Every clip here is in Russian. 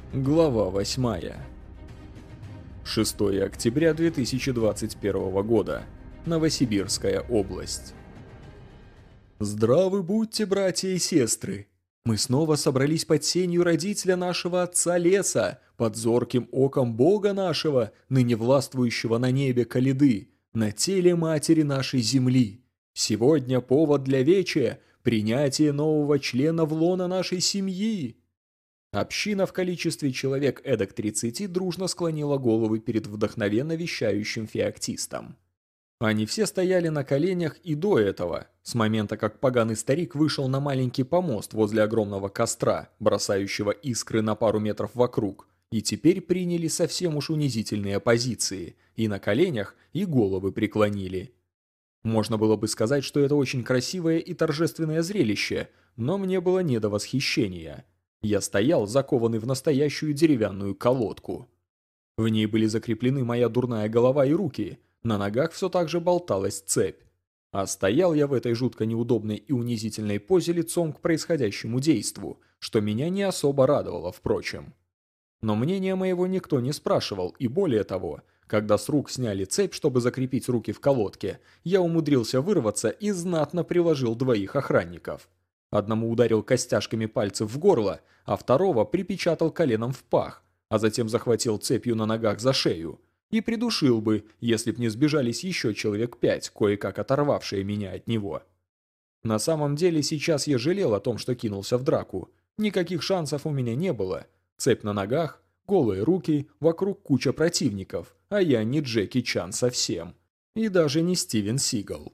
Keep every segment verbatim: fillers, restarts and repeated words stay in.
Глава восьмая. шестое октября две тысячи двадцать первого года. Новосибирская область. Здравы будьте, братья и сестры! Мы снова собрались под сенью родителя нашего отца леса, под зорким оком Бога нашего, ныне властвующего на небе Калиды, на теле матери нашей земли. Сегодня повод для вече – принятие нового члена в лоно нашей семьи. Община в количестве человек эдак тридцати дружно склонила головы перед вдохновенно вещающим феоктистом. Они все стояли на коленях и до этого, с момента как поганый старик вышел на маленький помост возле огромного костра, бросающего искры на пару метров вокруг, и теперь приняли совсем уж унизительные позиции, и на коленях, и головы преклонили. Можно было бы сказать, что это очень красивое и торжественное зрелище, но мне было не до восхищения. Я стоял, закованный в настоящую деревянную колодку. В ней были закреплены моя дурная голова и руки, на ногах все так же болталась цепь. А стоял я в этой жутко неудобной и унизительной позе лицом к происходящему действу, что меня не особо радовало, впрочем. Но мнения моего никто не спрашивал, и более того, когда с рук сняли цепь, чтобы закрепить руки в колодке, я умудрился вырваться и знатно приложил двоих охранников. Одному ударил костяшками пальцев в горло, а второго припечатал коленом в пах, а затем захватил цепью на ногах за шею. И придушил бы, если б не сбежались еще человек пять, кое-как оторвавшие меня от него. На самом деле сейчас я жалел о том, что кинулся в драку. Никаких шансов у меня не было. Цепь на ногах, голые руки, вокруг куча противников, а я не Джеки Чан совсем. И даже не Стивен Сигал.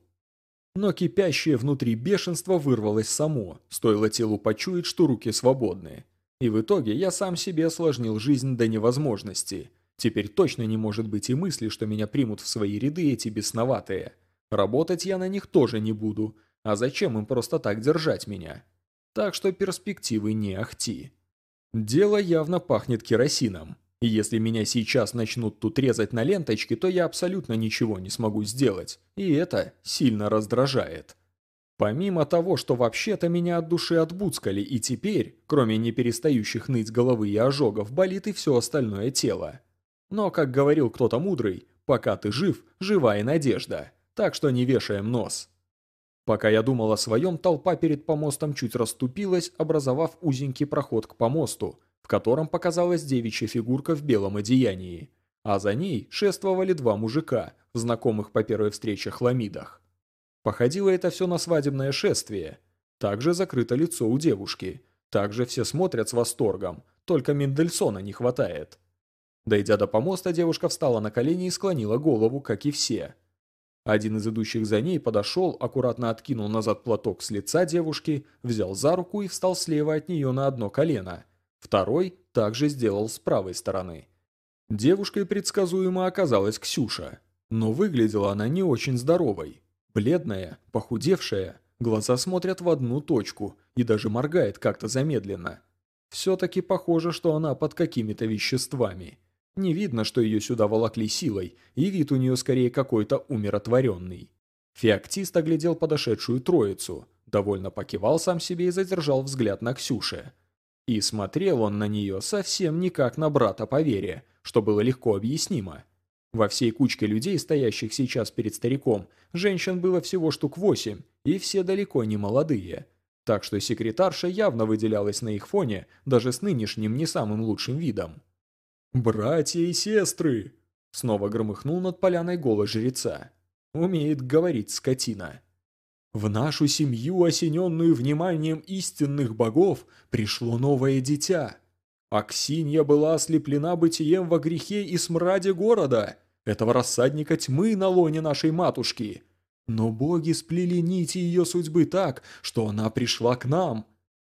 Но кипящее внутри бешенство вырвалось само, стоило телу почуять, что руки свободны. И в итоге я сам себе осложнил жизнь до невозможности. Теперь точно не может быть и мысли, что меня примут в свои ряды эти бесноватые. Работать я на них тоже не буду, а зачем им просто так держать меня? Так что перспективы не ахти. Дело явно пахнет керосином. И если меня сейчас начнут тут резать на ленточки, то я абсолютно ничего не смогу сделать. И это сильно раздражает. Помимо того, что вообще-то меня от души отбуцкали, и теперь, кроме неперестающих ныть головы и ожогов, болит и все остальное тело. Но, как говорил кто-то мудрый, пока ты жив, жива и надежда. Так что не вешаем нос. Пока я думал о своем, толпа перед помостом чуть расступилась, образовав узенький проход к помосту, в котором показалась девичья фигурка в белом одеянии, а за ней шествовали два мужика, в знакомых по первой встрече хламидах. Походило это все на свадебное шествие. Также закрыто лицо у девушки, также все смотрят с восторгом, только Мендельсона не хватает. Дойдя до помоста, девушка встала на колени и склонила голову, как и все. Один из идущих за ней подошел, аккуратно откинул назад платок с лица девушки, взял за руку и встал слева от нее на одно колено. Второй также сделал с правой стороны. Девушкой предсказуемо оказалась Ксюша, но выглядела она не очень здоровой. Бледная, похудевшая, глаза смотрят в одну точку и даже моргает как-то замедленно. Все-таки похоже, что она под какими-то веществами. Не видно, что ее сюда волокли силой, и вид у нее скорее какой-то умиротворенный. Феоктист оглядел подошедшую троицу, довольно покивал сам себе и задержал взгляд на Ксюше. И смотрел он на нее совсем не как на брата по вере, что было легко объяснимо. Во всей кучке людей, стоящих сейчас перед стариком, женщин было всего штук восемь, и все далеко не молодые. Так что секретарша явно выделялась на их фоне, даже с нынешним не самым лучшим видом. «Братья и сестры!» — снова громыхнул над поляной голос жреца. Умеет говорить скотина. «В нашу семью, осененную вниманием истинных богов, пришло новое дитя. Аксинья была ослеплена бытием во грехе и смраде города, этого рассадника тьмы на лоне нашей матушки. Но боги сплели нити ее судьбы так, что она пришла к нам.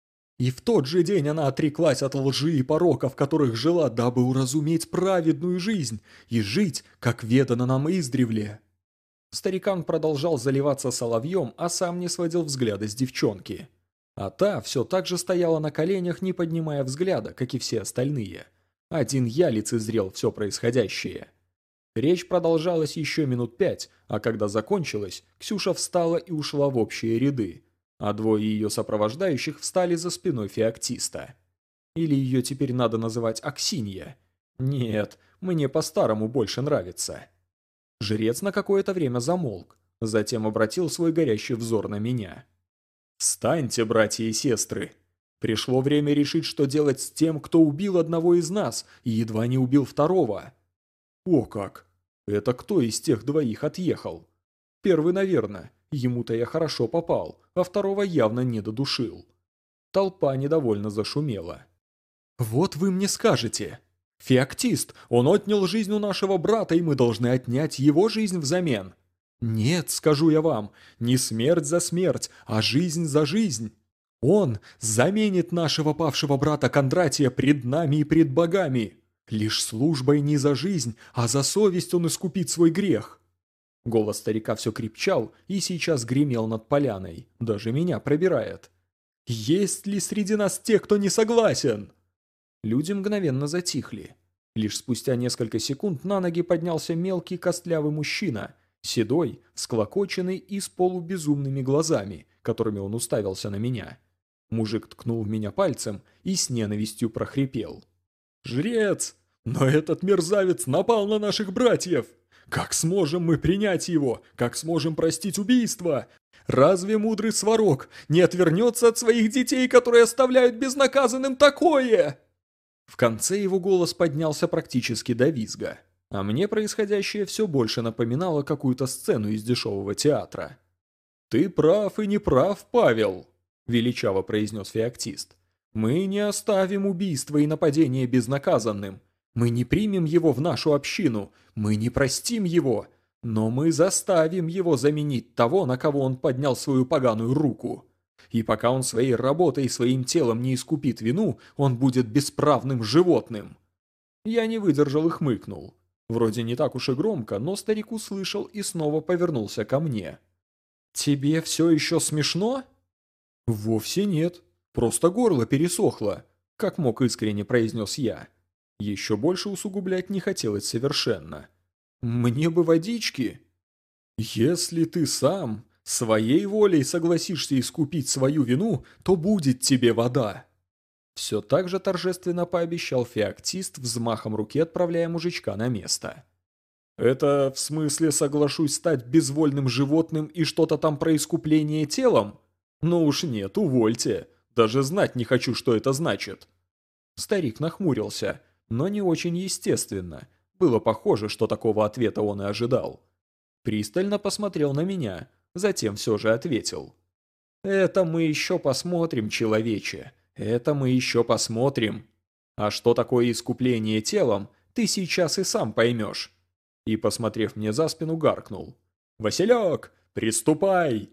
И в тот же день она отреклась от лжи и порока, в которых жила, дабы уразуметь праведную жизнь и жить, как ведано нам издревле». Старикан продолжал заливаться соловьем, а сам не сводил взгляда с девчонки. А та все так же стояла на коленях, не поднимая взгляда, как и все остальные. Один я лицезрел все происходящее. Речь продолжалась еще минут пять, а когда закончилась, Ксюша встала и ушла в общие ряды, а двое ее сопровождающих встали за спиной феоктиста. Или ее теперь надо называть Аксинья? Нет, мне по-старому больше нравится. Жрец на какое-то время замолк, затем обратил свой горящий взор на меня. «Встаньте, братья и сестры! Пришло время решить, что делать с тем, кто убил одного из нас и едва не убил второго». «О как! Это кто из тех двоих отъехал?» «Первый, наверное. Ему-то я хорошо попал, а второго явно не додушил». Толпа недовольно зашумела. «Вот вы мне скажете. Феоктист, он отнял жизнь у нашего брата, и мы должны отнять его жизнь взамен. Нет, скажу я вам, не смерть за смерть, а жизнь за жизнь. Он заменит нашего павшего брата Кондратия пред нами и пред богами. Лишь службой не за жизнь, а за совесть он искупит свой грех». Голос старика все крепчал и сейчас гремел над поляной, даже меня пробирает. «Есть ли среди нас те, кто не согласен?» Люди мгновенно затихли. Лишь спустя несколько секунд на ноги поднялся мелкий костлявый мужчина, седой, всклокоченный и с полубезумными глазами, которыми он уставился на меня. Мужик ткнул в меня пальцем и с ненавистью прохрипел. «Жрец! Но этот мерзавец напал на наших братьев! Как сможем мы принять его? Как сможем простить убийство? Разве мудрый Сварог не отвернется от своих детей, которые оставляют безнаказанным такое?» В конце его голос поднялся практически до визга, а мне происходящее все больше напоминало какую-то сцену из дешевого театра. «Ты прав и не прав, Павел», – величаво произнес феоктист. «Мы не оставим убийство и нападение безнаказанным. Мы не примем его в нашу общину, мы не простим его, но мы заставим его заменить того, на кого он поднял свою поганую руку. И пока он своей работой и своим телом не искупит вину, он будет бесправным животным». Я не выдержал и хмыкнул. Вроде не так уж и громко, но старик услышал и снова повернулся ко мне. «Тебе все еще смешно?» «Вовсе нет. Просто горло пересохло», — как мог искренне произнес я. Еще больше усугублять не хотелось совершенно. «Мне бы водички». «Если ты сам своей волей согласишься искупить свою вину, то будет тебе вода». Все так же торжественно пообещал феоктист, взмахом руки отправляя мужичка на место. «Это в смысле соглашусь стать безвольным животным и что-то там про искупление телом? Ну уж нет, увольте. Даже знать не хочу, что это значит». Старик нахмурился, но не очень естественно. Было похоже, что такого ответа он и ожидал. Пристально посмотрел на меня, затем все же ответил. «Это мы еще посмотрим, человече. Это мы еще посмотрим. А что такое искупление телом, ты сейчас и сам поймешь». И, посмотрев мне за спину, гаркнул. «Василек, приступай!»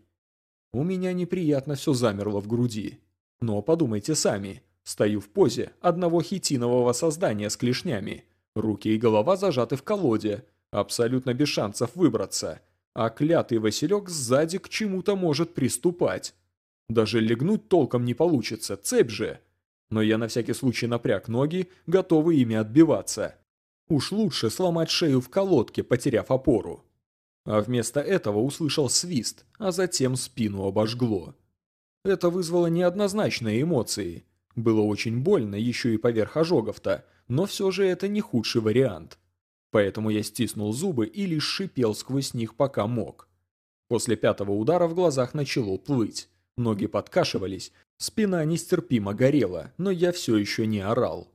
У меня неприятно все замерло в груди. Но подумайте сами. Стою в позе одного хитинового создания с клешнями. Руки и голова зажаты в колоде. Абсолютно без шансов выбраться. А клятый Василек сзади к чему-то может приступать. Даже легнуть толком не получится, цепь же. Но я на всякий случай напряг ноги, готовый ими отбиваться. Уж лучше сломать шею в колодке, потеряв опору. А вместо этого услышал свист, а затем спину обожгло. Это вызвало неоднозначные эмоции. Было очень больно, еще и поверх ожогов-то, но все же это не худший вариант. Поэтому я стиснул зубы и лишь шипел сквозь них, пока мог. После пятого удара в глазах начало плыть. Ноги подкашивались, спина нестерпимо горела, но я все еще не орал.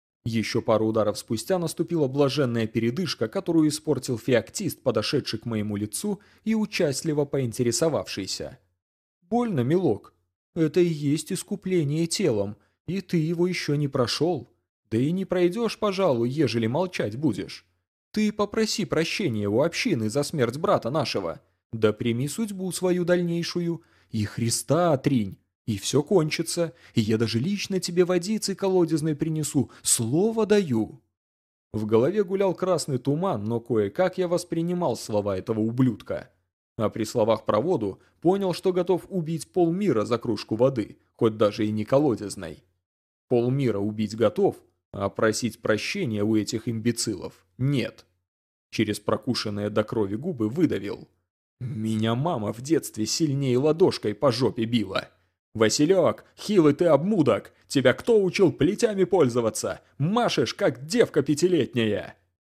Еще пару ударов спустя наступила блаженная передышка, которую испортил феоктист, подошедший к моему лицу и участливо поинтересовавшийся. «Больно, милок? Это и есть искупление телом, и ты его еще не прошел. Да и не пройдешь, пожалуй, ежели молчать будешь. Ты попроси прощения у общины за смерть брата нашего, да прими судьбу свою дальнейшую, и Христа отринь, и все кончится, и я даже лично тебе водицы колодезной принесу, слово даю». В голове гулял красный туман, но кое-как я воспринимал слова этого ублюдка. А при словах про воду понял, что готов убить полмира за кружку воды, хоть даже и не колодезной. Полмира убить готов, а просить прощения у этих имбецилов нет. Через прокушенные до крови губы выдавил. «Меня мама в детстве сильнее ладошкой по жопе била. «Василек, хилый ты обмудок! Тебя кто учил плетями пользоваться? Машешь, как девка пятилетняя!»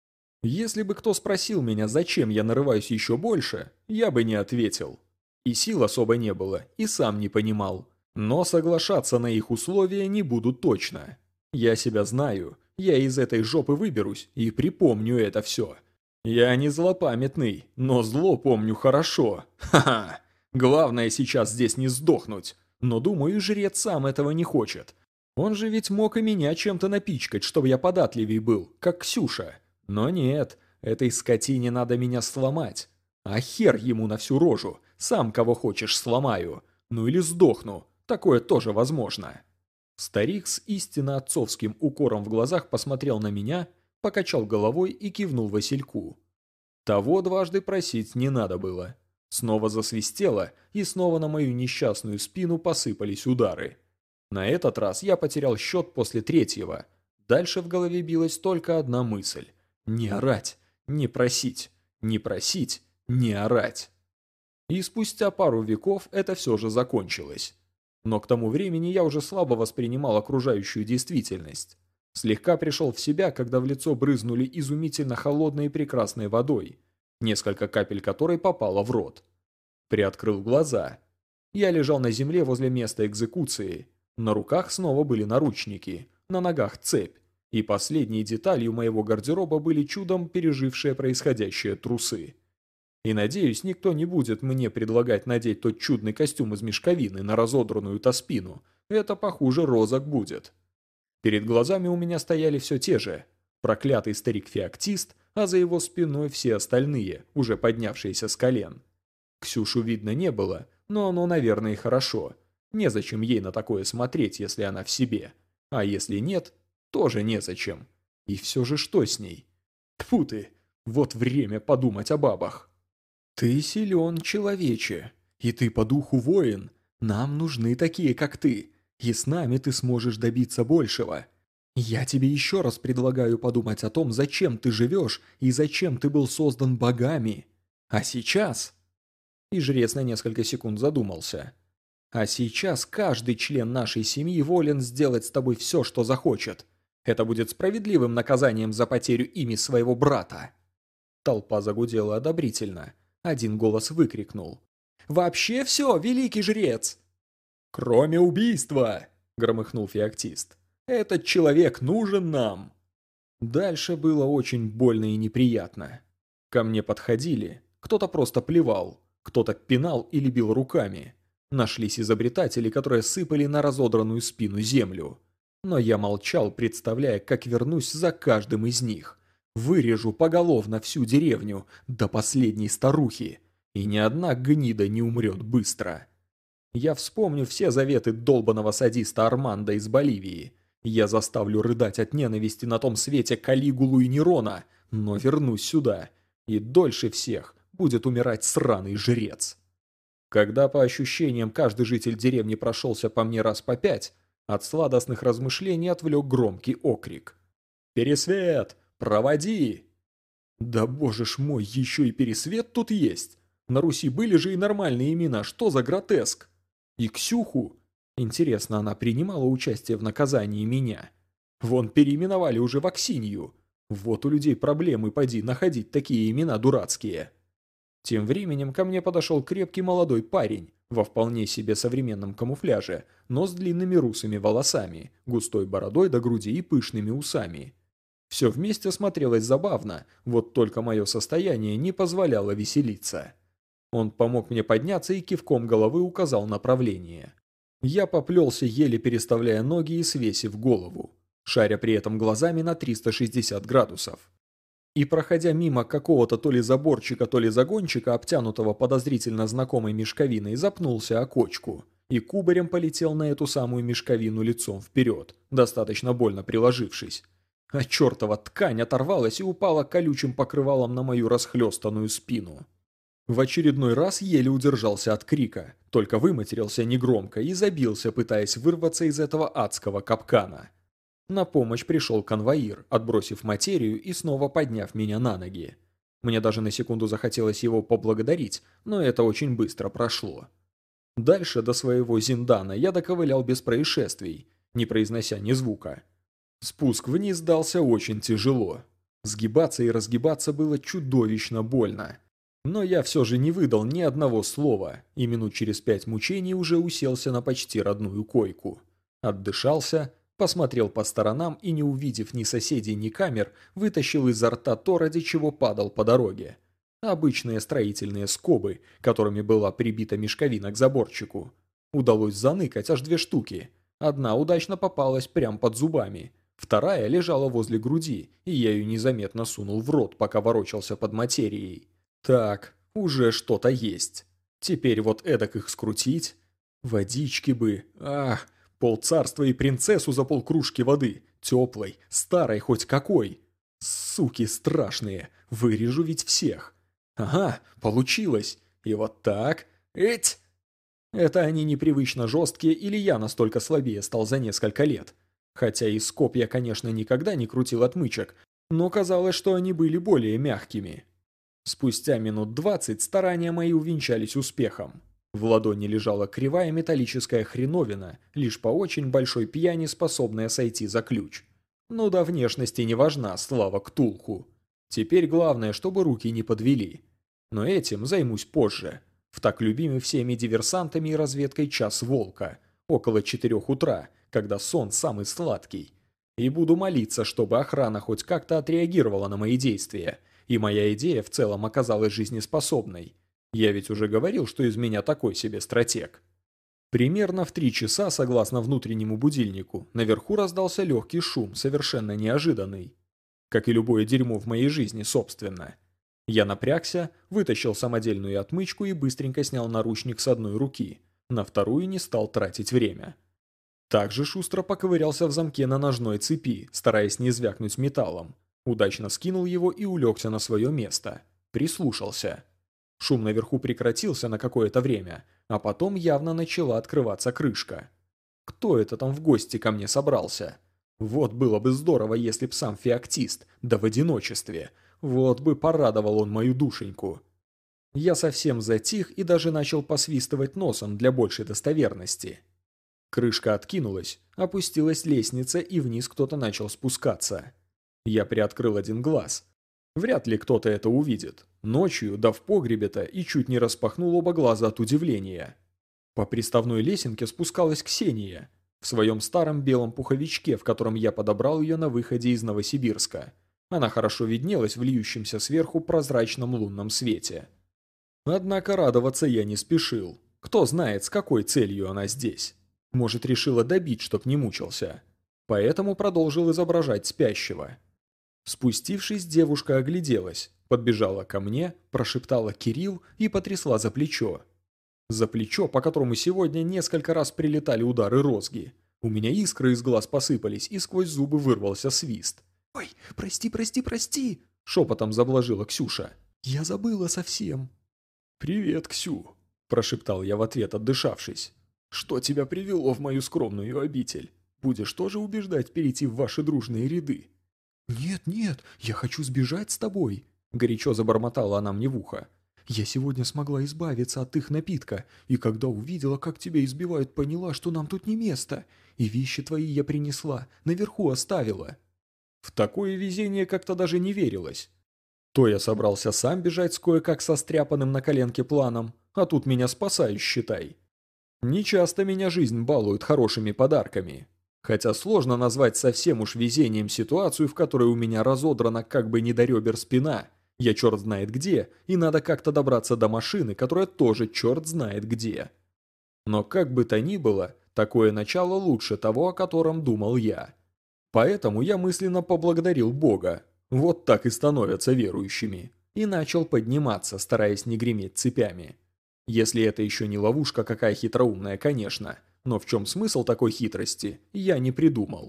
Если бы кто спросил меня, зачем я нарываюсь еще больше, я бы не ответил. И сил особо не было, и сам не понимал. Но соглашаться на их условия не буду точно. Я себя знаю, я из этой жопы выберусь и припомню это все. Я не злопамятный, но зло помню хорошо. Ха-ха! Главное сейчас здесь не сдохнуть. Но думаю, жрец сам этого не хочет. Он же ведь мог и меня чем-то напичкать, чтобы я податливей был, как Ксюша. Но нет, этой скотине надо меня сломать. А хер ему на всю рожу, сам кого хочешь сломаю. Ну или сдохну, такое тоже возможно. Старик с истинно отцовским укором в глазах посмотрел на меня, покачал головой и кивнул Васильку. Того дважды просить не надо было. Снова засвистело, и снова на мою несчастную спину посыпались удары. На этот раз я потерял счет после третьего. Дальше в голове билась только одна мысль. Не орать, не просить, не просить, не орать. И спустя пару веков это все же закончилось. Но к тому времени я уже слабо воспринимал окружающую действительность. Слегка пришел в себя, когда в лицо брызнули изумительно холодной и прекрасной водой, несколько капель которой попало в рот. Приоткрыл глаза. Я лежал на земле возле места экзекуции. На руках снова были наручники, на ногах цепь. И последней деталью моего гардероба были чудом пережившие происходящее трусы. И надеюсь, никто не будет мне предлагать надеть тот чудный костюм из мешковины на разодранную-то спину. Это похуже розок будет. Перед глазами у меня стояли все те же. Проклятый старик-феоктист, а за его спиной все остальные, уже поднявшиеся с колен. Ксюшу видно не было, но оно, наверное, и хорошо. Незачем ей на такое смотреть, если она в себе. А если нет, тоже незачем. И все же что с ней? Тьфу ты, вот время подумать о бабах. Ты силен, человече, и ты по духу воин. Нам нужны такие, как ты, и с нами ты сможешь добиться большего. Я тебе еще раз предлагаю подумать о том, зачем ты живешь и зачем ты был создан богами. А сейчас... И жрец на несколько секунд задумался. А сейчас каждый член нашей семьи волен сделать с тобой все, что захочет. Это будет справедливым наказанием за потерю ими своего брата. Толпа загудела одобрительно. Один голос выкрикнул. «Вообще все, великий жрец!» «Кроме убийства!» – громыхнул феоктист. «Этот человек нужен нам!» Дальше было очень больно и неприятно. Ко мне подходили, кто-то просто плевал, кто-то пинал или бил руками. Нашлись изобретатели, которые сыпали на разодранную спину землю. Но я молчал, представляя, как вернусь за каждым из них. Вырежу поголовно всю деревню, до последней старухи. И ни одна гнида не умрет быстро. Я вспомню все заветы долбаного садиста Армандо из Боливии. Я заставлю рыдать от ненависти на том свете Калигулу и Нерона, но вернусь сюда. И дольше всех будет умирать сраный жрец. Когда по ощущениям каждый житель деревни прошелся по мне раз по пять, от сладостных размышлений отвлек громкий окрик. «Пересвет! Проводи!» Да боже ж мой, еще и Пересвет тут есть! На Руси были же и нормальные имена, что за гротеск? И Ксюху? Интересно, она принимала участие в наказании меня? Вон переименовали уже в Аксинью. Вот у людей проблемы, поди, находить такие имена дурацкие. Тем временем ко мне подошел крепкий молодой парень, во вполне себе современном камуфляже, но с длинными русыми волосами, густой бородой до груди и пышными усами. Все вместе смотрелось забавно, вот только мое состояние не позволяло веселиться. Он помог мне подняться и кивком головы указал направление. Я поплелся, еле переставляя ноги и свесив голову, шаря при этом глазами на триста шестьдесят градусов. И проходя мимо какого-то то ли заборчика, то ли загончика, обтянутого подозрительно знакомой мешковиной, запнулся о кочку и кубарем полетел на эту самую мешковину лицом вперед, достаточно больно приложившись. А чертова ткань оторвалась и упала колючим покрывалом на мою расхлестанную спину. В очередной раз еле удержался от крика, только выматерился негромко и забился, пытаясь вырваться из этого адского капкана. На помощь пришел конвоир, отбросив материю и снова подняв меня на ноги. Мне даже на секунду захотелось его поблагодарить, но это очень быстро прошло. Дальше до своего зиндана я доковылял без происшествий, не произнося ни звука. Спуск вниз дался очень тяжело. Сгибаться и разгибаться было чудовищно больно. Но я все же не выдал ни одного слова, и минут через пять мучений уже уселся на почти родную койку. Отдышался, посмотрел по сторонам и, не увидев ни соседей, ни камер, вытащил изо рта то, ради чего падал по дороге. Обычные строительные скобы, которыми была прибита мешковина к заборчику. Удалось заныкать аж две штуки. Одна удачно попалась прямо под зубами. Вторая лежала возле груди, и я ее незаметно сунул в рот, пока ворочался под материей. Так, уже что-то есть. Теперь вот эдак их скрутить. Водички бы. Ах, полцарства и принцессу за полкружки воды. Теплой, старой хоть какой. Суки страшные, вырежу ведь всех. Ага, получилось. И вот так. Эть! Это они непривычно жесткие, или я настолько слабее стал за несколько лет. Хотя из скоб я, конечно, никогда не крутил отмычек, но казалось, что они были более мягкими. Спустя минут двадцать старания мои увенчались успехом. В ладони лежала кривая металлическая хреновина, лишь по очень большой пьяни способная сойти за ключ. Ну да, внешности не важна, слава Ктулху. Теперь главное, чтобы руки не подвели. Но этим займусь позже. В так любимый всеми диверсантами и разведкой час волка, около четырех утра, когда сон самый сладкий. И буду молиться, чтобы охрана хоть как-то отреагировала на мои действия, и моя идея в целом оказалась жизнеспособной. Я ведь уже говорил, что из меня такой себе стратег. Примерно в три часа, согласно внутреннему будильнику, наверху раздался легкий шум, совершенно неожиданный. Как и любое дерьмо в моей жизни, собственно. Я напрягся, вытащил самодельную отмычку и быстренько снял наручник с одной руки. На вторую не стал тратить время. Также шустро поковырялся в замке на ножной цепи, стараясь не звякнуть металлом. Удачно скинул его и улегся на свое место. Прислушался. Шум наверху прекратился на какое-то время, а потом явно начала открываться крышка. Кто это там в гости ко мне собрался? Вот было бы здорово, если б сам феоктист, да в одиночестве. Вот бы порадовал он мою душеньку. Я совсем затих и даже начал посвистывать носом для большей достоверности. Крышка откинулась, опустилась лестница, и вниз кто-то начал спускаться. Я приоткрыл один глаз. Вряд ли кто-то это увидит. Ночью, да в погребе-то, и чуть не распахнул оба глаза от удивления. По приставной лесенке спускалась Ксения, в своем старом белом пуховичке, в котором я подобрал ее на выходе из Новосибирска. Она хорошо виднелась в льющемся сверху прозрачном лунном свете. Однако радоваться я не спешил. Кто знает, с какой целью она здесь. Может, решила добить, чтоб не мучился. Поэтому продолжил изображать спящего. Спустившись, девушка огляделась, подбежала ко мне, прошептала «Кирилл» и потрясла за плечо. За плечо, по которому сегодня несколько раз прилетали удары розги. У меня искры из глаз посыпались, и сквозь зубы вырвался свист. «Ой, прости, прости, прости!» – шепотом заблажила Ксюша. «Я забыла совсем». «Привет, Ксю!» – прошептал я в ответ, отдышавшись. «Что тебя привело в мою скромную обитель? Будешь тоже убеждать перейти в ваши дружные ряды?» «Нет, нет, я хочу сбежать с тобой», – горячо забормотала она мне в ухо. «Я сегодня смогла избавиться от их напитка, и когда увидела, как тебя избивают, поняла, что нам тут не место, и вещи твои я принесла, наверху оставила». В такое везение как-то даже не верилось. То я собрался сам бежать с кое-как состряпанным на коленке планом, а тут меня спасают, считай. Нечасто меня жизнь балует хорошими подарками. Хотя сложно назвать совсем уж везением ситуацию, в которой у меня разодрана как бы не до ребер спина, я черт знает где, и надо как-то добраться до машины, которая тоже черт знает где. Но как бы то ни было, такое начало лучше того, о котором думал я. Поэтому я мысленно поблагодарил Бога, вот так и становятся верующими, и начал подниматься, стараясь не греметь цепями. Если это еще не ловушка какая хитроумная, конечно, но в чем смысл такой хитрости, я не придумал.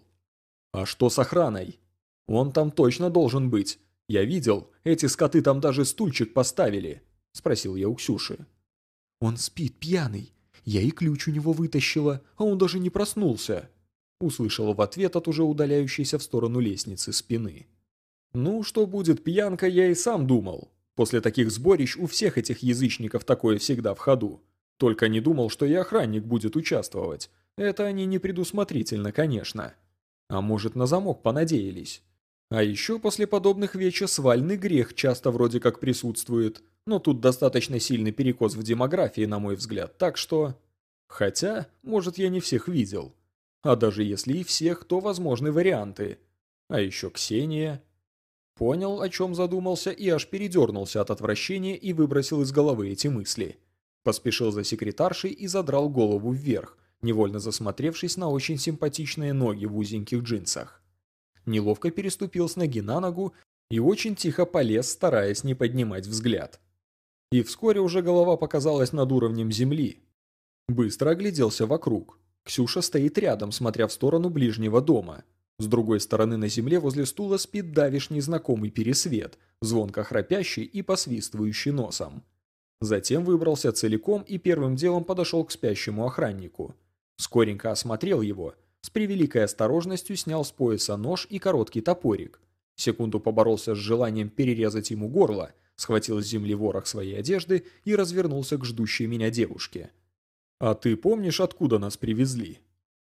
А что с охраной? Он там точно должен быть. Я видел, эти скоты там даже стульчик поставили, спросил я у Ксюши. Он спит пьяный. Я и ключ у него вытащила, а он даже не проснулся. Услышала в ответ от уже удаляющейся в сторону лестницы спины. Ну, что будет пьянка, я и сам думал. После таких сборищ у всех этих язычников такое всегда в ходу. Только не думал, что и охранник будет участвовать. Это они непредусмотрительно, конечно. А может, на замок понадеялись. А еще после подобных вечер свальный грех часто вроде как присутствует. Но тут достаточно сильный перекос в демографии, на мой взгляд, так что... Хотя, может, я не всех видел. А даже если и всех, то возможны варианты. А еще Ксения... Понял, о чем задумался, и аж передернулся от отвращения и выбросил из головы эти мысли. Поспешил за секретаршей и задрал голову вверх, невольно засмотревшись на очень симпатичные ноги в узеньких джинсах. Неловко переступил с ноги на ногу и очень тихо полез, стараясь не поднимать взгляд. И вскоре уже голова показалась над уровнем земли. Быстро огляделся вокруг. Ксюша стоит рядом, смотря в сторону ближнего дома. С другой стороны на земле возле стула спит давишний знакомый Пересвет, звонко храпящий и посвистывающий носом. Затем выбрался целиком и первым делом подошел к спящему охраннику. Скоренько осмотрел его, с превеликой осторожностью снял с пояса нож и короткий топорик. Секунду поборолся с желанием перерезать ему горло, схватил с земли ворох своей одежды и развернулся к ждущей меня девушке. «А ты помнишь, откуда нас привезли?»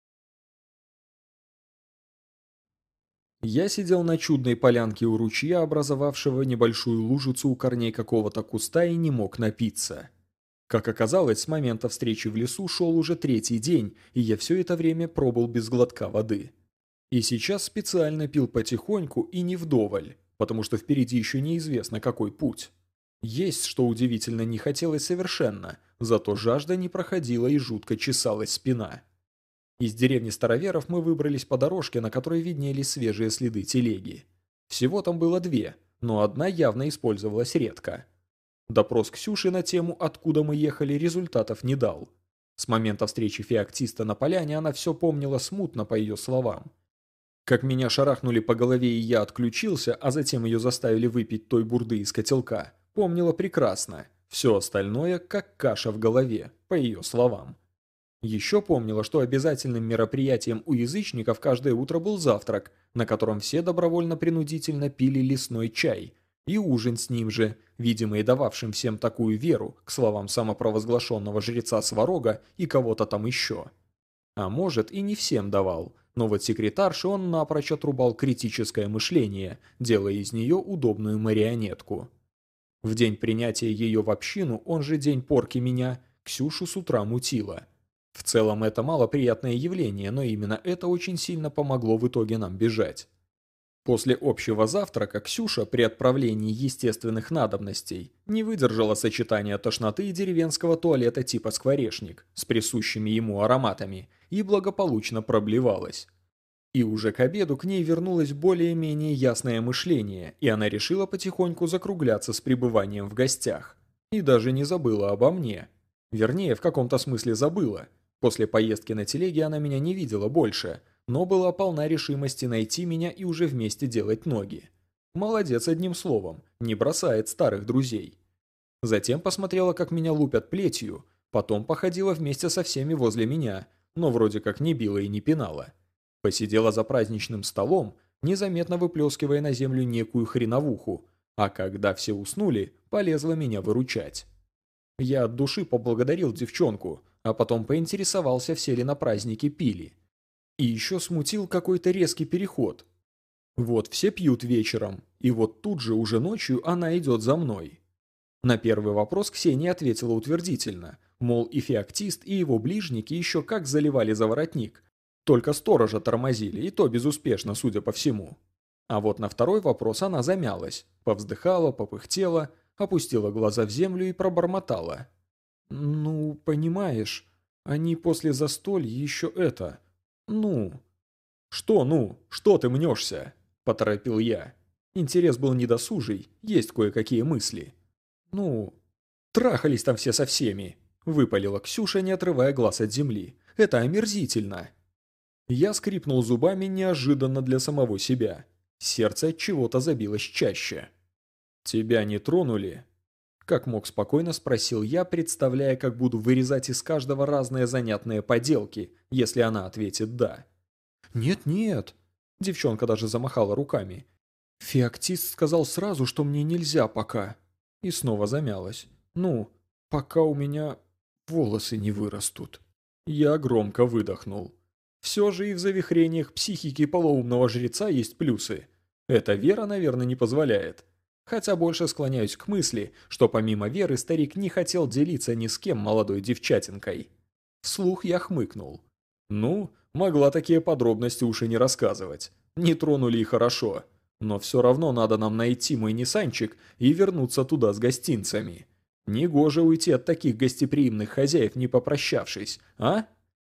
Я сидел на чудной полянке у ручья, образовавшего небольшую лужицу у корней какого-то куста, и не мог напиться. Как оказалось, с момента встречи в лесу шел уже третий день, и я все это время пробыл без глотка воды. И сейчас специально пил потихоньку и не вдоволь, потому что впереди еще неизвестно какой путь. Есть, что удивительно, не хотелось совершенно, зато жажда не проходила и жутко чесалась спина. Из деревни Староверов мы выбрались по дорожке, на которой виднелись свежие следы телеги. Всего там было две, но одна явно использовалась редко. Допрос Ксюши на тему, откуда мы ехали, результатов не дал. С момента встречи феоктиста на поляне она все помнила смутно по ее словам. Как меня шарахнули по голове и я отключился, а затем ее заставили выпить той бурды из котелка, помнила прекрасно. Все остальное как каша в голове, по ее словам. Еще помнила, что обязательным мероприятием у язычников каждое утро был завтрак, на котором все добровольно-принудительно пили лесной чай, и ужин с ним же, видимо и дававшим всем такую веру, к словам самопровозглашенного жреца Сварога и кого-то там еще. А может и не всем давал, но вот секретарше он напрочь отрубал критическое мышление, делая из нее удобную марионетку. В день принятия ее в общину, он же день порки меня, Ксюшу с утра мутило. В целом это малоприятное явление, но именно это очень сильно помогло в итоге нам бежать. После общего завтрака Ксюша при отправлении естественных надобностей не выдержала сочетания тошноты и деревенского туалета типа скворечник с присущими ему ароматами и благополучно проблевалась. И уже к обеду к ней вернулось более-менее ясное мышление, и она решила потихоньку закругляться с пребыванием в гостях. И даже не забыла обо мне. Вернее, в каком-то смысле забыла. После поездки на телеге она меня не видела больше, но была полна решимости найти меня и уже вместе делать ноги. Молодец, одним словом, не бросает старых друзей. Затем посмотрела, как меня лупят плетью, потом походила вместе со всеми возле меня, но вроде как не била и не пинала. Посидела за праздничным столом, незаметно выплескивая на землю некую хреновуху, а когда все уснули, полезла меня выручать. Я от души поблагодарил девчонку, а потом поинтересовался, все ли на празднике пили. И еще смутил какой-то резкий переход. Вот все пьют вечером, и вот тут же уже ночью она идет за мной. На первый вопрос Ксения ответила утвердительно, мол, и феоктист, и его ближники еще как заливали за воротник. Только сторожа тормозили, и то безуспешно, судя по всему. А вот на второй вопрос она замялась, повздыхала, попыхтела, опустила глаза в землю и пробормотала. «Ну, понимаешь, они после застолья еще это... Ну...» «Что ну? Что ты мнешься?» – поторопил я. Интерес был недосужий, есть кое-какие мысли. «Ну...» «Трахались там все со всеми», – выпалила Ксюша, не отрывая глаз от земли. «Это омерзительно». Я скрипнул зубами неожиданно для самого себя. Сердце от чего-то забилось чаще. «Тебя не тронули?» Как мог спокойно спросил я, представляя, как буду вырезать из каждого разные занятные поделки, если она ответит «да». «Нет-нет», девчонка даже замахала руками. «Феоктист сказал сразу, что мне нельзя пока». И снова замялась. «Ну, пока у меня... волосы не вырастут. Я громко выдохнул. Все же и в завихрениях психики полоумного жреца есть плюсы. Эта вера, наверное, не позволяет. Хотя больше склоняюсь к мысли, что помимо веры старик не хотел делиться ни с кем молодой девчатинкой. Вслух я хмыкнул. Ну, могла такие подробности уж и не рассказывать. Не тронули и хорошо. Но все равно надо нам найти мой Ниссанчик и вернуться туда с гостинцами. Негоже уйти от таких гостеприимных хозяев, не попрощавшись, а?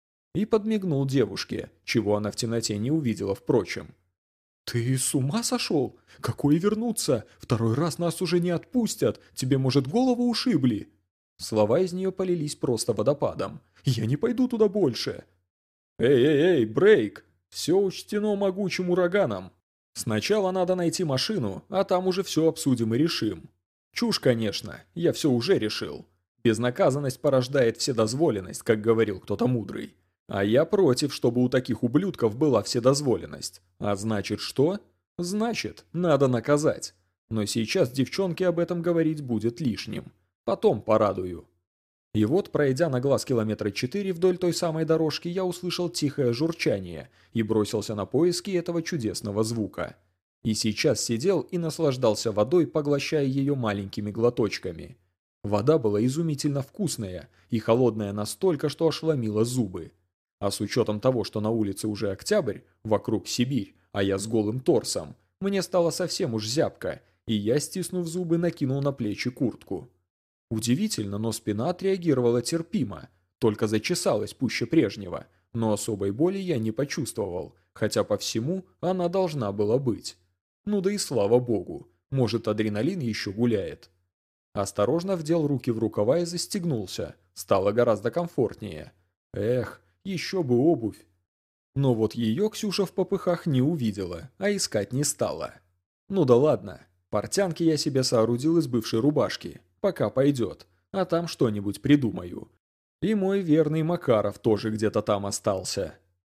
И подмигнул девушке, чего она в темноте не увидела, впрочем. «Ты с ума сошел? Какой вернуться? Второй раз нас уже не отпустят, тебе, может, голову ушибли?» Слова из нее полились просто водопадом. «Я не пойду туда больше!» «Эй-эй-эй, Брейк! Все учтено могучим ураганом. Сначала надо найти машину, а там уже все обсудим и решим. Чушь, конечно, я все уже решил. Безнаказанность порождает вседозволенность, как говорил кто-то мудрый. А я против, чтобы у таких ублюдков была вседозволенность. А значит что? Значит, надо наказать. Но сейчас девчонке об этом говорить будет лишним. Потом порадую». И вот, пройдя на глаз километра четыре вдоль той самой дорожки, я услышал тихое журчание и бросился на поиски этого чудесного звука. И сейчас сидел и наслаждался водой, поглощая ее маленькими глоточками. Вода была изумительно вкусная и холодная настолько, что ошеломила зубы. А с учетом того, что на улице уже октябрь, вокруг Сибирь, а я с голым торсом, мне стало совсем уж зябко, и я, стиснув зубы, накинул на плечи куртку. Удивительно, но спина отреагировала терпимо, только зачесалась пуще прежнего, но особой боли я не почувствовал, хотя по всему она должна была быть. Ну да и слава богу, может, адреналин еще гуляет. Осторожно вдел руки в рукава и застегнулся, стало гораздо комфортнее. Эх, еще бы обувь. Но вот ее Ксюша в попыхах не увидела, а искать не стала. Ну да ладно, портянки я себе соорудил из бывшей рубашки. Пока пойдет, а там что-нибудь придумаю. И мой верный Макаров тоже где-то там остался.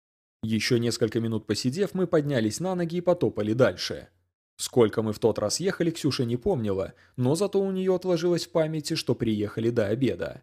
Еще несколько минут посидев, мы поднялись на ноги и потопали дальше. Сколько мы в тот раз ехали, Ксюша не помнила, но зато у нее отложилось в памяти, что приехали до обеда.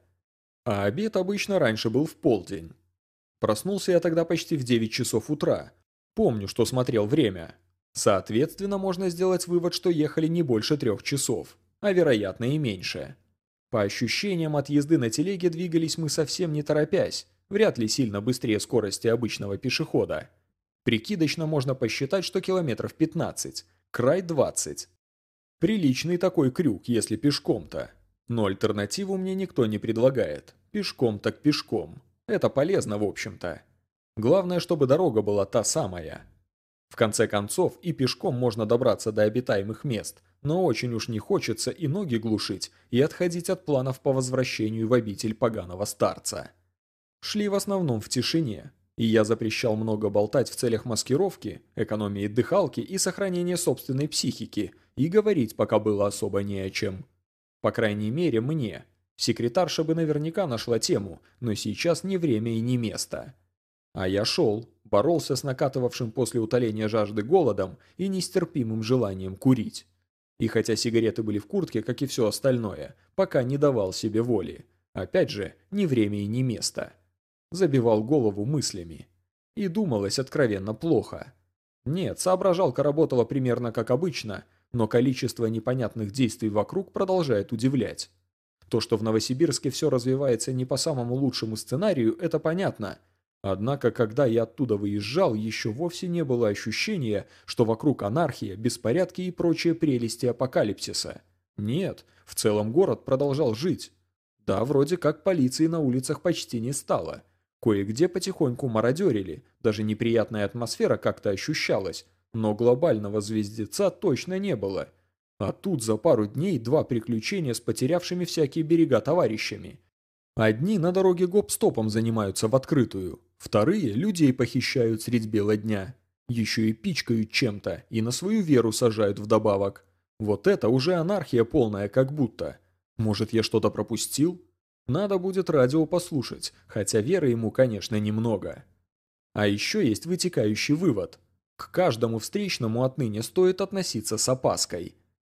А обед обычно раньше был в полдень. Проснулся я тогда почти в девять часов утра. Помню, что смотрел время. Соответственно, можно сделать вывод, что ехали не больше трех часов. А вероятно и меньше. По ощущениям, от езды на телеге двигались мы совсем не торопясь, вряд ли сильно быстрее скорости обычного пешехода. Прикидочно можно посчитать, что километров пятнадцать, край двадцать. Приличный такой крюк, если пешком-то. Но альтернативу мне никто не предлагает. Пешком так пешком. Это полезно, в общем-то. Главное, чтобы дорога была та самая. В конце концов, и пешком можно добраться до обитаемых мест, но очень уж не хочется и ноги глушить, и отходить от планов по возвращению в обитель поганого старца. Шли в основном в тишине, и я запрещал много болтать в целях маскировки, экономии дыхалки и сохранения собственной психики, и говорить пока было особо не о чем. По крайней мере, мне. Секретарша бы наверняка нашла тему, но сейчас не время и не место. А я шел, боролся с накатывавшим после утоления жажды голодом и нестерпимым желанием курить. И хотя сигареты были в куртке, как и все остальное, пока не давал себе воли. Опять же, ни время и ни место. Забивал голову мыслями. И думалось откровенно плохо. Нет, соображалка работала примерно как обычно, но количество непонятных действий вокруг продолжает удивлять. То, что в Новосибирске все развивается не по самому лучшему сценарию, это понятно. Однако, когда я оттуда выезжал, еще вовсе не было ощущения, что вокруг анархия, беспорядки и прочие прелести апокалипсиса. Нет, в целом город продолжал жить. Да, вроде как полиции на улицах почти не стало. Кое-где потихоньку мародерили, даже неприятная атмосфера как-то ощущалась, но глобального звездеца точно не было. А тут за пару дней два приключения с потерявшими всякие берега товарищами. Одни на дороге гоп-стопом занимаются в открытую, вторые людей похищают средь бела дня. Еще и пичкают чем-то и на свою веру сажают вдобавок. Вот это уже анархия полная как будто. Может, я что-то пропустил? Надо будет радио послушать, хотя веры ему, конечно, немного. А еще есть вытекающий вывод. К каждому встречному отныне стоит относиться с опаской.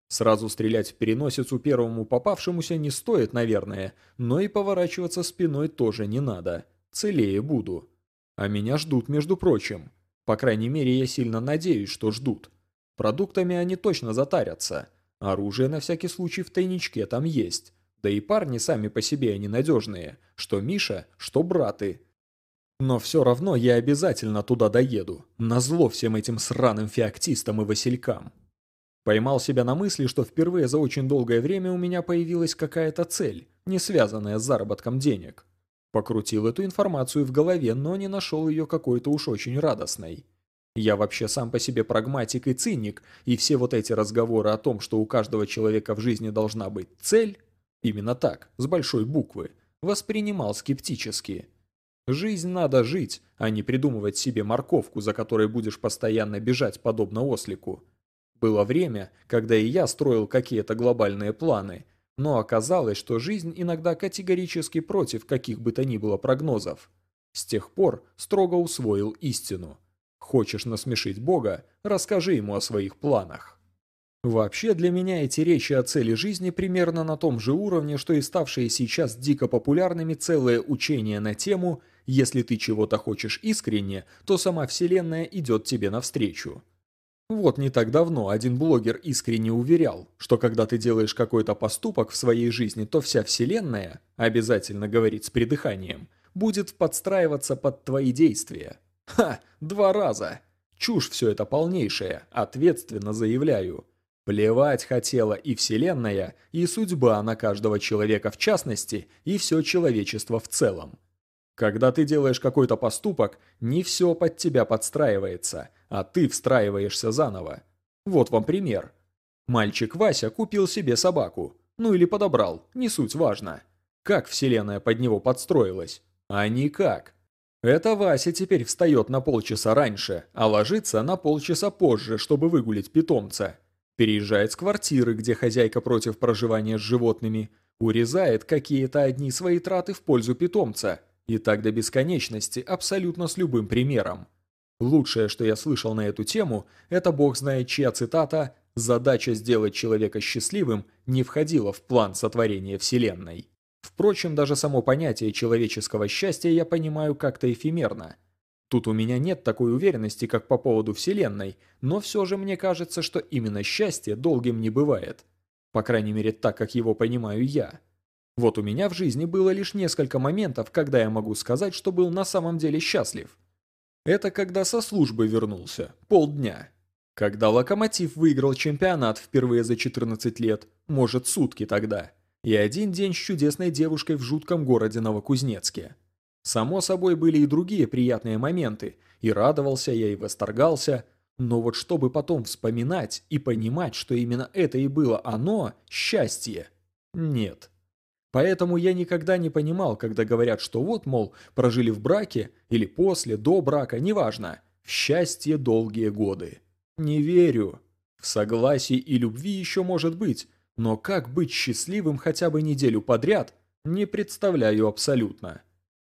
Сразу стрелять в переносицу первому попавшемуся не стоит, наверное, но и поворачиваться спиной тоже не надо. Целее буду. А меня ждут, между прочим. По крайней мере, я сильно надеюсь, что ждут. Продуктами они точно затарятся. Оружие на всякий случай в тайничке там есть. Да и парни сами по себе они надежные. Что Миша, что браты. Но все равно я обязательно туда доеду. Назло всем этим сраным феоктистам и василькам. Поймал себя на мысли, что впервые за очень долгое время у меня появилась какая-то цель, не связанная с заработком денег. Покрутил эту информацию в голове, но не нашел ее какой-то уж очень радостной. Я вообще сам по себе прагматик и циник, и все вот эти разговоры о том, что у каждого человека в жизни должна быть цель, именно так, с большой буквы, воспринимал скептически. Жизнь надо жить, а не придумывать себе морковку, за которой будешь постоянно бежать, подобно ослику. Было время, когда и я строил какие-то глобальные планы, но оказалось, что жизнь иногда категорически против каких бы то ни было прогнозов. С тех пор строго усвоил истину. Хочешь насмешить Бога, расскажи ему о своих планах. Вообще для меня эти речи о цели жизни примерно на том же уровне, что и ставшие сейчас дико популярными целые учения на тему «Если ты чего-то хочешь искренне, то сама Вселенная идет тебе навстречу». Вот не так давно один блогер искренне уверял, что когда ты делаешь какой-то поступок в своей жизни, то вся Вселенная, обязательно говорит с придыханием, будет подстраиваться под твои действия. Ха, два раза. Чушь все это полнейшая, ответственно заявляю. Плевать хотела и Вселенная, и судьба на каждого человека в частности, и все человечество в целом. Когда ты делаешь какой-то поступок, не все под тебя подстраивается, а ты встраиваешься заново. Вот вам пример. Мальчик Вася купил себе собаку. Ну или подобрал, не суть важно. Как вселенная под него подстроилась? А никак. Это Вася теперь встает на полчаса раньше, а ложится на полчаса позже, чтобы выгулить питомца. Переезжает с квартиры, где хозяйка против проживания с животными, урезает какие-то одни свои траты в пользу питомца. И так до бесконечности, абсолютно с любым примером. Лучшее, что я слышал на эту тему, это бог знает чья цитата «Задача сделать человека счастливым» не входила в план сотворения Вселенной. Впрочем, даже само понятие человеческого счастья я понимаю как-то эфемерно. Тут у меня нет такой уверенности, как по поводу Вселенной, но все же мне кажется, что именно счастье долгим не бывает. По крайней мере, так, как его понимаю я. Вот у меня в жизни было лишь несколько моментов, когда я могу сказать, что был на самом деле счастлив. Это когда со службы вернулся, полдня. Когда Локомотив выиграл чемпионат впервые за четырнадцать лет, может сутки тогда. И один день с чудесной девушкой в жутком городе Новокузнецке. Само собой были и другие приятные моменты, и радовался я, и восторгался, но вот чтобы потом вспоминать и понимать, что именно это и было оно, счастье, нет. Поэтому я никогда не понимал, когда говорят, что вот, мол, прожили в браке, или после, до брака, неважно, в счастье долгие годы. Не верю. В согласии и любви еще может быть, но как быть счастливым хотя бы неделю подряд, не представляю абсолютно.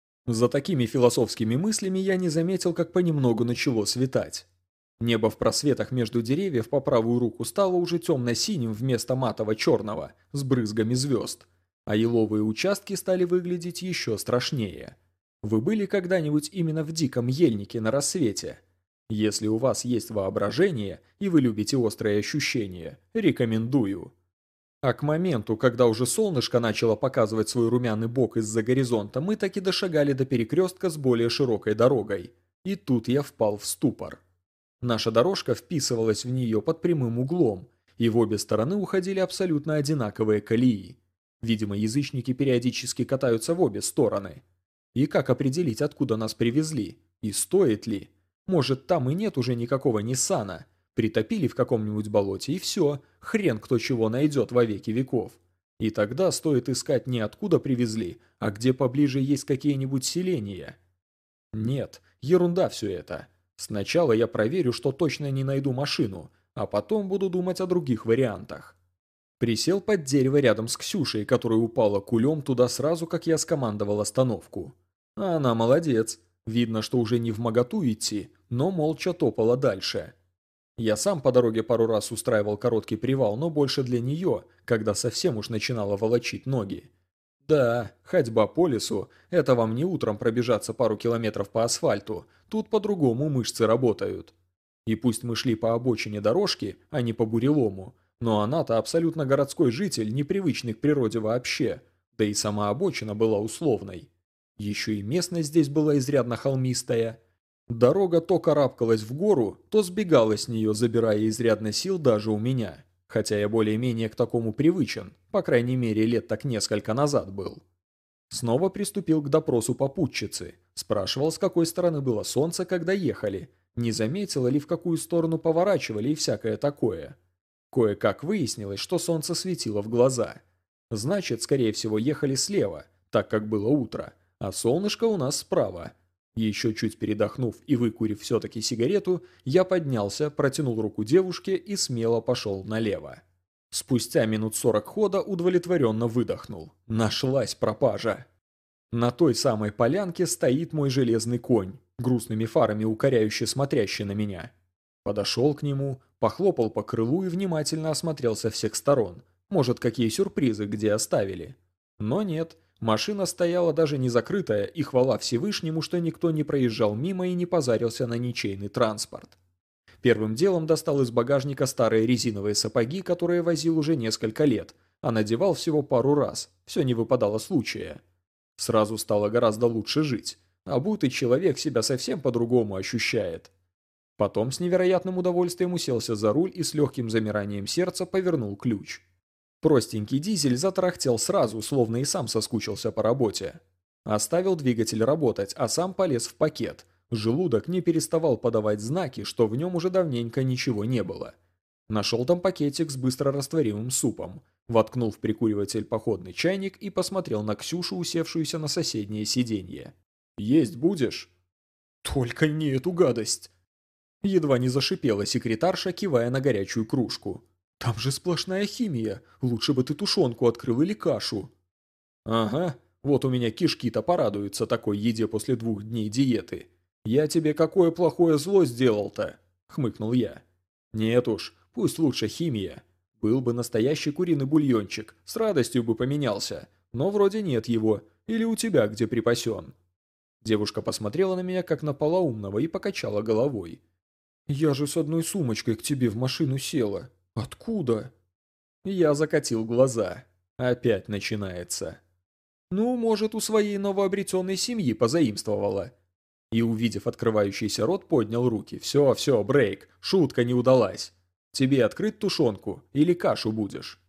За такими философскими мыслями я не заметил, как понемногу начало светать. Небо в просветах между деревьев по правую руку стало уже темно-синим вместо матово-черного, с брызгами звезд. А еловые участки стали выглядеть еще страшнее. Вы были когда-нибудь именно в диком ельнике на рассвете? Если у вас есть воображение и вы любите острые ощущения, рекомендую. А к моменту, когда уже солнышко начало показывать свой румяный бок из-за горизонта, мы таки дошагали до перекрестка с более широкой дорогой. И тут я впал в ступор. Наша дорожка вписывалась в нее под прямым углом, и в обе стороны уходили абсолютно одинаковые колеи. Видимо, язычники периодически катаются в обе стороны. И как определить, откуда нас привезли? И стоит ли? Может, там и нет уже никакого Ниссана. Притопили в каком-нибудь болоте, и все, хрен кто чего найдет во веки веков. И тогда стоит искать не откуда привезли, а где поближе есть какие-нибудь селения. Нет, ерунда все это. Сначала я проверю, что точно не найду машину, а потом буду думать о других вариантах. Присел под дерево рядом с Ксюшей, которая упала кулем туда сразу, как я скомандовал остановку. А она молодец. Видно, что уже не вмоготу идти, но молча топала дальше. Я сам по дороге пару раз устраивал короткий привал, но больше для нее, когда совсем уж начинала волочить ноги. Да, ходьба по лесу– это вам не утром пробежаться пару километров по асфальту, тут по-другому мышцы работают. И пусть мы шли по обочине дорожки, а не по бурелому, но она-то абсолютно городской житель, непривычный к природе вообще, да и сама обочина была условной. Еще и местность здесь была изрядно холмистая. Дорога то карабкалась в гору, то сбегала с нее, забирая изрядно сил даже у меня. Хотя я более-менее к такому привычен, по крайней мере лет так несколько назад был. Снова приступил к допросу попутчицы. Спрашивал, с какой стороны было солнце, когда ехали. Не заметила ли, в какую сторону поворачивали и всякое такое. Кое-как выяснилось, что солнце светило в глаза. Значит, скорее всего, ехали слева, так как было утро, а солнышко у нас справа. Еще чуть передохнув и выкурив все-таки сигарету, я поднялся, протянул руку девушке и смело пошел налево. Спустя минут сорок хода удовлетворенно выдохнул. Нашлась пропажа. На той самой полянке стоит мой железный конь, грустными фарами укоряюще смотрящий на меня. Подошел к нему, похлопал по крылу и внимательно осмотрел со всех сторон. Может, какие сюрпризы где оставили. Но нет. Машина стояла даже не закрытая, и хвала Всевышнему, что никто не проезжал мимо и не позарился на ничейный транспорт. Первым делом достал из багажника старые резиновые сапоги, которые возил уже несколько лет, а надевал всего пару раз, все не выпадало случая. Сразу стало гораздо лучше жить, обутый человек себя совсем по-другому ощущает. Потом с невероятным удовольствием уселся за руль и с легким замиранием сердца повернул ключ. Простенький дизель затарахтел сразу, словно и сам соскучился по работе. Оставил двигатель работать, а сам полез в пакет. Желудок не переставал подавать знаки, что в нем уже давненько ничего не было. Нашел там пакетик с быстрорастворимым супом, воткнул в прикуриватель походный чайник и посмотрел на Ксюшу, усевшуюся на соседнее сиденье. «Есть будешь?» «Только не эту гадость!» Едва не зашипела секретарша, кивая на горячую кружку. «Там же сплошная химия. Лучше бы ты тушенку открыл или кашу». «Ага, вот у меня кишки-то порадуются такой еде после двух дней диеты. Я тебе какое плохое зло сделал-то?» – хмыкнул я. «Нет уж, пусть лучше химия. Был бы настоящий куриный бульончик, с радостью бы поменялся. Но вроде нет его. Или у тебя где припасен?» Девушка посмотрела на меня как на полоумного и покачала головой. «Я же с одной сумочкой к тебе в машину села. Откуда?» Я закатил глаза. Опять начинается. Ну, может, у своей новообретенной семьи позаимствовала. И, увидев открывающийся рот, поднял руки. «Все, все, брейк, шутка не удалась. Тебе открыть тушенку или кашу будешь?»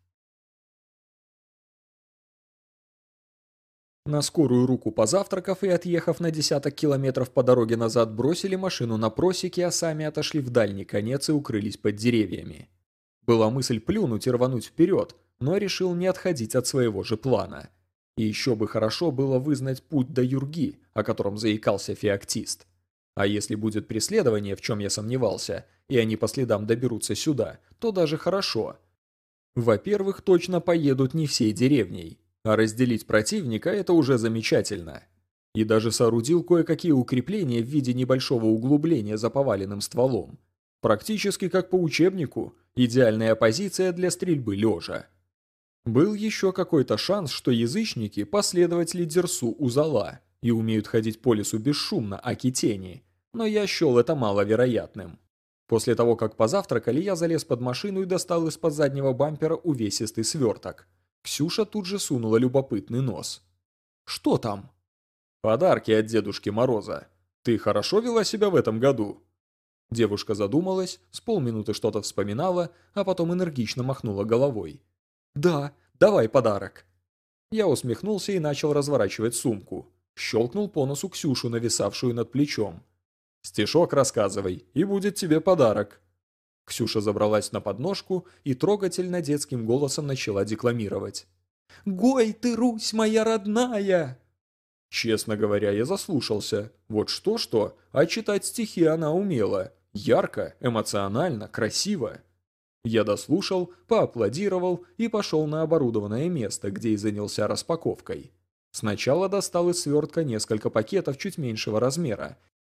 На скорую руку позавтракав и отъехав на десяток километров по дороге назад, бросили машину на просеке, а сами отошли в дальний конец и укрылись под деревьями. Была мысль плюнуть и рвануть вперед, но решил не отходить от своего же плана. И еще бы хорошо было вызнать путь до Юрги, о котором заикался феоктист. А если будет преследование, в чем я сомневался, и они по следам доберутся сюда, то даже хорошо. Во-первых, точно поедут не всей деревней, а разделить противника – это уже замечательно. И даже соорудил кое-какие укрепления в виде небольшого углубления за поваленным стволом. Практически как по учебнику, идеальная позиция для стрельбы лежа. Был еще какой-то шанс, что язычники – последователи Дерсу Узала и умеют ходить по лесу бесшумно, аки тени, но я счел это маловероятным. После того, как позавтракали, я залез под машину и достал из-под заднего бампера увесистый сверток. Ксюша тут же сунула любопытный нос. «Что там?» «Подарки от Дедушки Мороза. Ты хорошо вела себя в этом году?» Девушка задумалась, с полминуты что-то вспоминала, а потом энергично махнула головой. «Да, давай подарок». Я усмехнулся и начал разворачивать сумку. Щелкнул по носу Ксюшу, нависавшую над плечом. «Стишок рассказывай, и будет тебе подарок». Ксюша забралась на подножку и трогательно детским голосом начала декламировать. «Гой ты, Русь моя родная!» Честно говоря, я заслушался. Вот что-что, а читать стихи она умела. Ярко, эмоционально, красиво. Я дослушал, поаплодировал и пошел на оборудованное место, где и занялся распаковкой. Сначала достал из свертка несколько пакетов чуть меньшего размера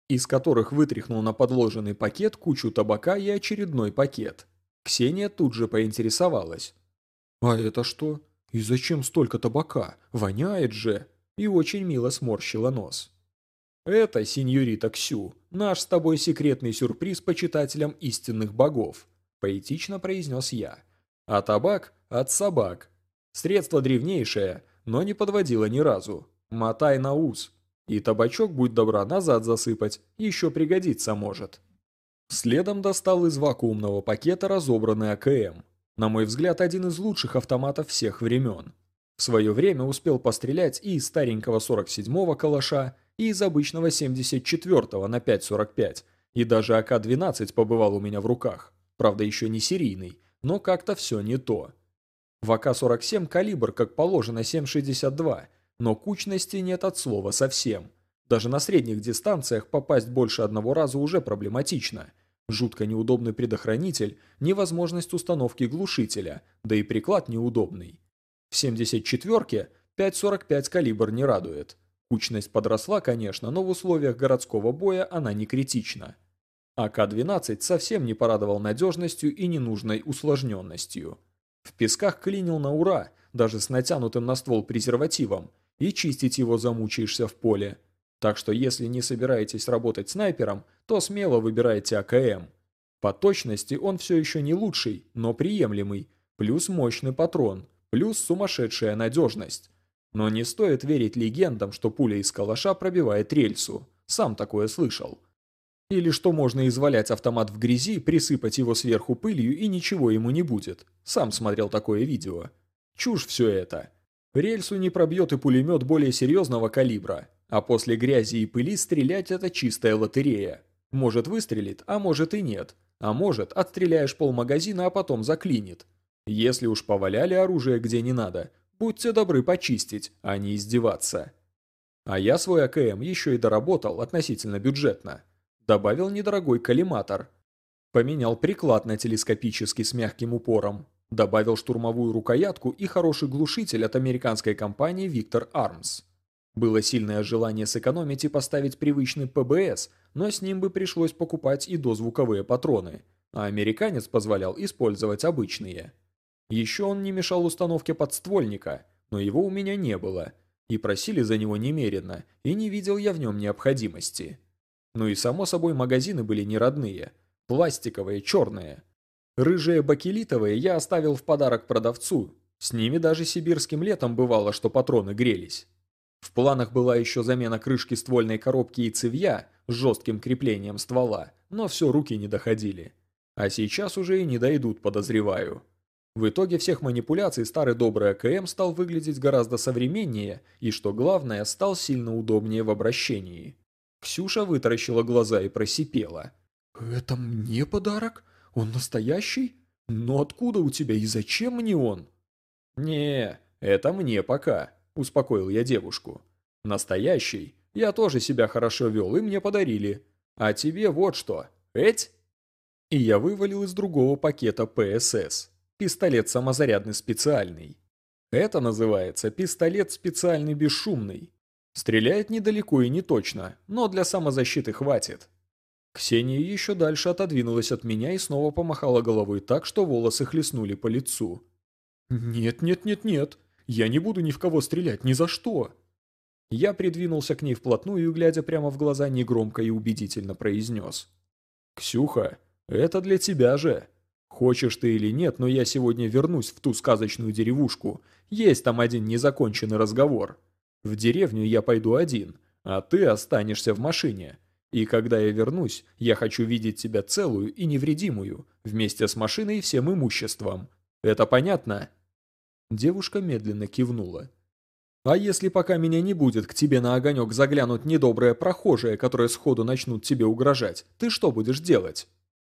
из которых вытряхнул на подложенный пакет кучу табака и очередной пакет. Ксения тут же поинтересовалась. «А это что? И зачем столько табака? Воняет же!» И очень мило сморщила нос. «Это, сеньорита Ксю, наш с тобой секретный сюрприз почитателям истинных богов», поэтично произнес я. «А табак от собак. Средство древнейшее, но не подводило ни разу. Мотай на ус. И табачок, будь добра, назад засыпать, еще пригодится может». Следом достал из вакуумного пакета разобранный А К М. На мой взгляд, один из лучших автоматов всех времен. В свое время успел пострелять и из старенького сорок седьмого калаша, и из обычного семьдесят четвёртого на пять сорок пять, и даже А К двенадцать побывал у меня в руках. Правда, еще не серийный, но как-то все не то. В А К сорок семь калибр, как положено, семь шестьдесят два, но кучности нет от слова совсем. Даже на средних дистанциях попасть больше одного раза уже проблематично. Жутко неудобный предохранитель, невозможность установки глушителя, да и приклад неудобный. В семьдесят четвёрке пять сорок пять калибр не радует. Кучность подросла, конечно, но в условиях городского боя она не критична. А К двенадцать совсем не порадовал надежностью и ненужной усложненностью. В песках клинил на ура, даже с натянутым на ствол презервативом, и чистить его замучаешься в поле. Так что если не собираетесь работать снайпером, то смело выбирайте А К М. По точности он все еще не лучший, но приемлемый, плюс мощный патрон, плюс сумасшедшая надежность. Но не стоит верить легендам, что пуля из калаша пробивает рельсу. Сам такое слышал. Или что можно извалять автомат в грязи, присыпать его сверху пылью и ничего ему не будет. Сам смотрел такое видео. Чушь все это. Рельсу не пробьет и пулемет более серьезного калибра. А после грязи и пыли стрелять это чистая лотерея. Может выстрелит, а может и нет. А может отстреляешь полмагазина, а потом заклинит. Если уж поваляли оружие где не надо, будьте добры почистить, а не издеваться. А я свой А К М еще и доработал относительно бюджетно. Добавил недорогой коллиматор. Поменял приклад на телескопический с мягким упором. Добавил штурмовую рукоятку и хороший глушитель от американской компании Victor Arms. Было сильное желание сэкономить и поставить привычный П Б С, но с ним бы пришлось покупать и дозвуковые патроны, а американец позволял использовать обычные. Еще он не мешал установке подствольника, но его у меня не было, и просили за него немерено, и не видел я в нем необходимости. Ну и само собой магазины были не родные, пластиковые, черные. Рыжие бакелитовые я оставил в подарок продавцу, с ними даже сибирским летом бывало, что патроны грелись. В планах была еще замена крышки ствольной коробки и цевья с жестким креплением ствола, но все руки не доходили. А сейчас уже и не дойдут, подозреваю. В итоге всех манипуляций старый добрый А К М стал выглядеть гораздо современнее и, что главное, стал сильно удобнее в обращении. Ксюша вытаращила глаза и просипела. «Это мне подарок? Он настоящий? Но откуда у тебя и зачем мне он?» «Не, это мне пока», – успокоил я девушку. «Настоящий. Я тоже себя хорошо вел, и мне подарили. А тебе вот что. Эть?» И я вывалил из другого пакета П С С. Пистолет самозарядный специальный. Это называется пистолет специальный бесшумный. Стреляет недалеко и не точно, но для самозащиты хватит. Ксения еще дальше отодвинулась от меня и снова помахала головой так, что волосы хлестнули по лицу. «Нет, нет, нет, нет. Я не буду ни в кого стрелять, ни за что!» Я придвинулся к ней вплотную и, глядя прямо в глаза, негромко и убедительно произнес. «Ксюха, это для тебя же. Хочешь ты или нет, но я сегодня вернусь в ту сказочную деревушку. Есть там один незаконченный разговор. В деревню я пойду один, а ты останешься в машине. И когда я вернусь, я хочу видеть тебя целую и невредимую, вместе с машиной и всем имуществом. Это понятно?» Девушка медленно кивнула. «А если пока меня не будет, к тебе на огонек заглянут недобрые прохожие, которые сходу начнут тебе угрожать, ты что будешь делать?»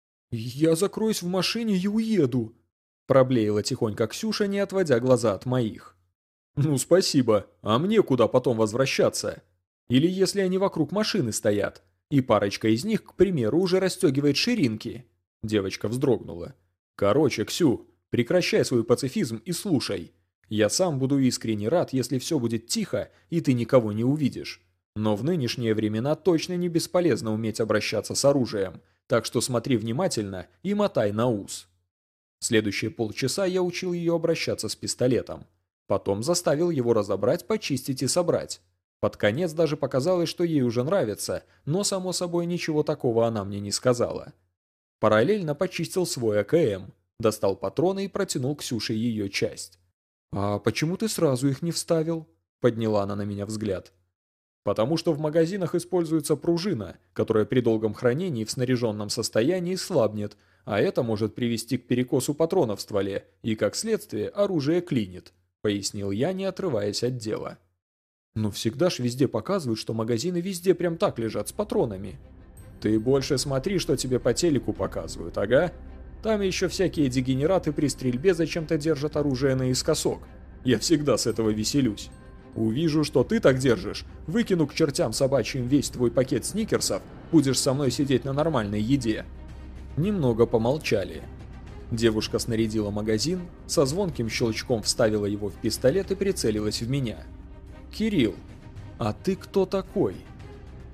«Я закроюсь в машине и уеду», – проблеяла тихонько Ксюша, не отводя глаза от моих. «Ну спасибо, а мне куда потом возвращаться? Или если они вокруг машины стоят, и парочка из них, к примеру, уже расстегивает ширинки?» Девочка вздрогнула. «Короче, Ксю, прекращай свой пацифизм и слушай. Я сам буду искренне рад, если все будет тихо, и ты никого не увидишь. Но в нынешние времена точно не бесполезно уметь обращаться с оружием, так что смотри внимательно и мотай на ус. Следующие полчаса я учил ее обращаться с пистолетом. Потом заставил его разобрать, почистить и собрать. Под конец даже показалось, что ей уже нравится, но, само собой, ничего такого она мне не сказала. Параллельно почистил свой АКМ, достал патроны и протянул Ксюше ее часть. «А почему ты сразу их не вставил?» – подняла она на меня взгляд. «Потому что в магазинах используется пружина, которая при долгом хранении в снаряженном состоянии слабнет, а это может привести к перекосу патрона в стволе, и, как следствие, оружие клинит», – пояснил я, не отрываясь от дела. «Но всегда ж везде показывают, что магазины везде прям так лежат с патронами». «Ты больше смотри, что тебе по телеку показывают, ага. Там еще всякие дегенераты при стрельбе зачем-то держат оружие наискосок. Я всегда с этого веселюсь. Увижу, что ты так держишь, выкину к чертям собачьим весь твой пакет сникерсов, будешь со мной сидеть на нормальной еде». Немного помолчали. Девушка снарядила магазин, со звонким щелчком вставила его в пистолет и прицелилась в меня. «Кирилл, а ты кто такой?»